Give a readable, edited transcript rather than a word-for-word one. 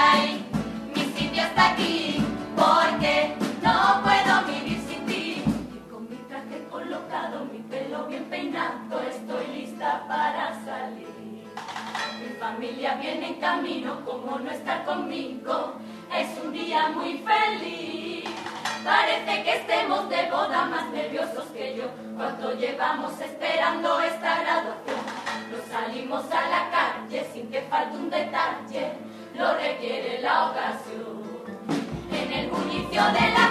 ahí, mi sitio está aquí, porque no puedo vivir sin ti. Y con mi traje colocado, mi pelo bien peinado, estoy lista para salir. Mi familia viene en camino, como no está conmigo, es un día muy feliz. Parece que estemos de boda, más nerviosos que yo. ¿Cuánto llevamos esperando esta graduación? No salimos a la calle sin que falte un detalle, lo requiere la ocasión. En el bullicio de la